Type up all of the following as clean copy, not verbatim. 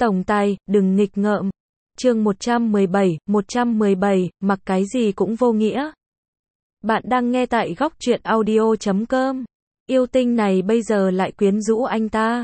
Tổng tài, đừng nghịch ngợm. Chương 117, mặc cái gì cũng vô nghĩa. Bạn đang nghe tại góc truyện audio.com. Yêu tinh này bây giờ lại quyến rũ anh ta.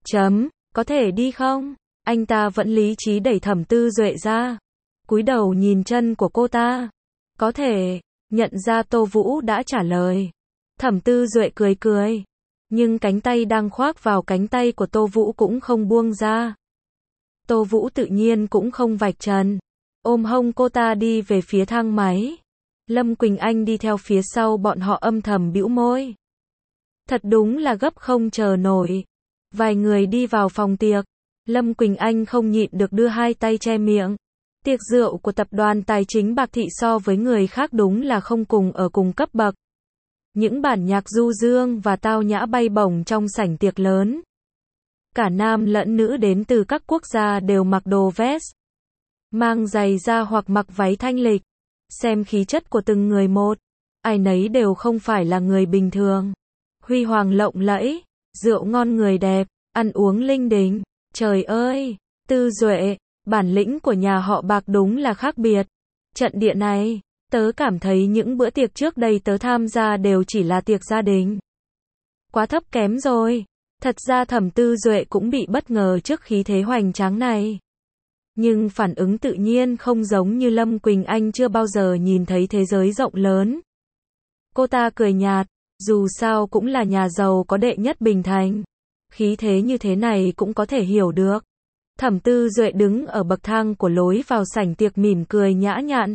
Có thể đi không? Anh ta vẫn lý trí đẩy Thẩm Tư Duệ ra. Cúi đầu nhìn chân của cô ta. Có thể, nhận ra Tô Vũ đã trả lời. Thẩm Tư Duệ cười cười. Nhưng cánh tay đang khoác vào cánh tay của Tô Vũ cũng không buông ra. Tô Vũ tự nhiên cũng không vạch trần. Ôm hông cô ta đi về phía thang máy. Lâm Quỳnh Anh đi theo phía sau bọn họ âm thầm bĩu môi. Thật đúng là gấp không chờ nổi. Vài người đi vào phòng tiệc. Lâm Quỳnh Anh không nhịn được đưa hai tay che miệng. Tiệc rượu của tập đoàn tài chính Bạc Thị so với người khác đúng là không cùng ở cùng cấp bậc. Những bản nhạc du dương và tao nhã bay bổng trong sảnh tiệc lớn. Cả nam lẫn nữ đến từ các quốc gia đều mặc đồ vest, mang giày da hoặc mặc váy thanh lịch. Xem khí chất của từng người một, ai nấy đều không phải là người bình thường. Huy hoàng lộng lẫy, rượu ngon người đẹp, ăn uống linh đình. Trời ơi, Tư Duệ, bản lĩnh của nhà họ Bạc đúng là khác biệt. Trận địa này, tớ cảm thấy những bữa tiệc trước đây tớ tham gia đều chỉ là tiệc gia đình. Quá thấp kém rồi. Thật ra Thẩm Tư Duệ cũng bị bất ngờ trước khí thế hoành tráng này. Nhưng phản ứng tự nhiên không giống như Lâm Quỳnh Anh chưa bao giờ nhìn thấy thế giới rộng lớn. Cô ta cười nhạt, dù sao cũng là nhà giàu có đệ nhất Bình Thành. Khí thế như thế này cũng có thể hiểu được. Thẩm Tư Duệ đứng ở bậc thang của lối vào sảnh tiệc mỉm cười nhã nhặn.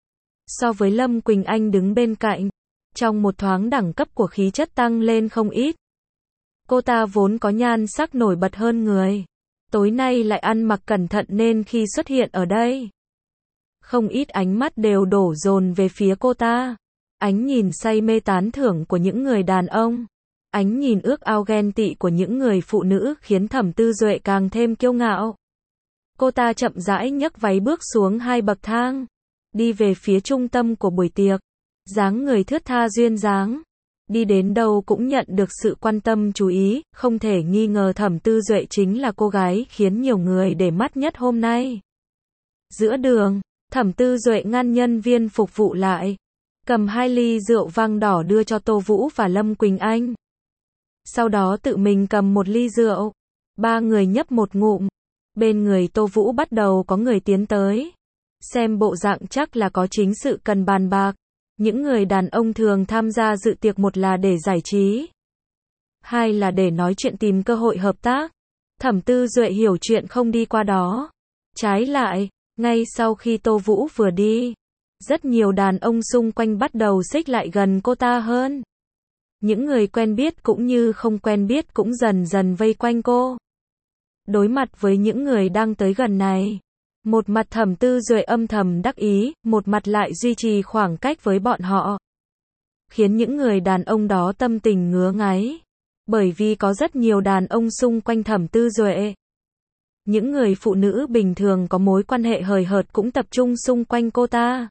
So với Lâm Quỳnh Anh đứng bên cạnh, trong một thoáng đẳng cấp của khí chất tăng lên không ít. Cô ta vốn có nhan sắc nổi bật hơn người. Tối nay lại ăn mặc cẩn thận nên khi xuất hiện ở đây, không ít ánh mắt đều đổ dồn về phía cô ta. Ánh nhìn say mê tán thưởng của những người đàn ông. Ánh nhìn ước ao ghen tị của những người phụ nữ khiến Thẩm Tư Duệ càng thêm kiêu ngạo. Cô ta chậm rãi nhấc váy bước xuống hai bậc thang, đi về phía trung tâm của buổi tiệc. Dáng người thướt tha duyên dáng. Đi đến đâu cũng nhận được sự quan tâm chú ý, không thể nghi ngờ Thẩm Tư Duệ chính là cô gái khiến nhiều người để mắt nhất hôm nay. Giữa đường, Thẩm Tư Duệ ngăn nhân viên phục vụ lại, cầm 2 ly rượu vang đỏ đưa cho Tô Vũ và Lâm Quỳnh Anh. Sau đó tự mình cầm 1 ly rượu, 3 người nhấp một ngụm. Bên người Tô Vũ bắt đầu có người tiến tới. Xem bộ dạng chắc là có chính sự cần bàn bạc. Những người đàn ông thường tham gia dự tiệc, một là để giải trí, hai là để nói chuyện tìm cơ hội hợp tác. Thẩm Tư Duệ hiểu chuyện không đi qua đó. Trái lại, ngay sau khi Tô Vũ vừa đi, rất nhiều đàn ông xung quanh bắt đầu xích lại gần cô ta hơn. Những người quen biết cũng như không quen biết cũng dần dần vây quanh cô. Đối mặt với những người đang tới gần này, một mặt Thẩm Tư Duệ âm thầm đắc ý, một mặt lại duy trì khoảng cách với bọn họ. Khiến những người đàn ông đó tâm tình ngứa ngáy. Bởi vì có rất nhiều đàn ông xung quanh Thẩm Tư Duệ. Những người phụ nữ bình thường có mối quan hệ hời hợt cũng tập trung xung quanh cô ta.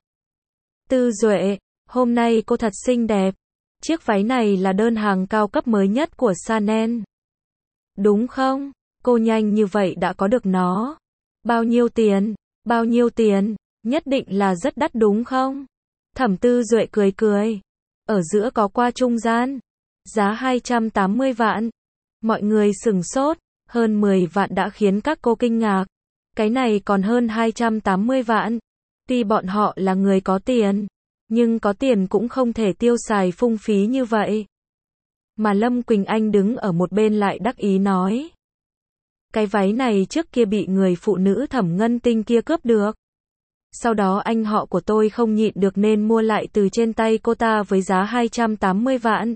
Tư Duệ, hôm nay cô thật xinh đẹp. Chiếc váy này là đơn hàng cao cấp mới nhất của Chanel. Đúng không? Cô nhanh như vậy đã có được nó. Bao nhiêu tiền? Bao nhiêu tiền? Nhất định là rất đắt đúng không? Thẩm Tư Duệ cười cười. Ở giữa có qua trung gian. Giá 280 vạn. Mọi người sửng sốt. Hơn 10 vạn đã khiến các cô kinh ngạc. Cái này còn hơn 280 vạn. Tuy bọn họ là người có tiền, nhưng có tiền cũng không thể tiêu xài phung phí như vậy. Mà Lâm Quỳnh Anh đứng ở một bên lại đắc ý nói. Cái váy này trước kia bị người phụ nữ Thẩm Ngân Tinh kia cướp được. Sau đó anh họ của tôi không nhịn được nên mua lại từ trên tay cô ta với giá 280 vạn.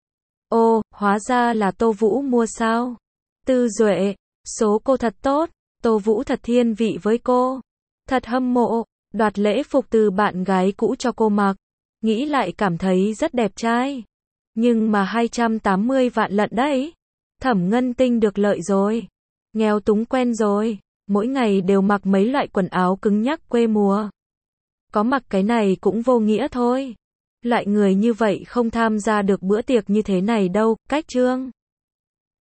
Ô, hóa ra là Tô Vũ mua sao? Tư Duệ, số cô thật tốt, Tô Vũ thật thiên vị với cô. Thật hâm mộ, đoạt lễ phục từ bạn gái cũ cho cô mặc. Nghĩ lại cảm thấy rất đẹp trai. Nhưng mà 280 vạn lận đấy. Thẩm Ngân Tinh được lợi rồi. Nghèo túng quen rồi, mỗi ngày đều mặc mấy loại quần áo cứng nhắc quê mùa. Có mặc cái này cũng vô nghĩa thôi. Loại người như vậy không tham gia được bữa tiệc như thế này đâu, cách trương.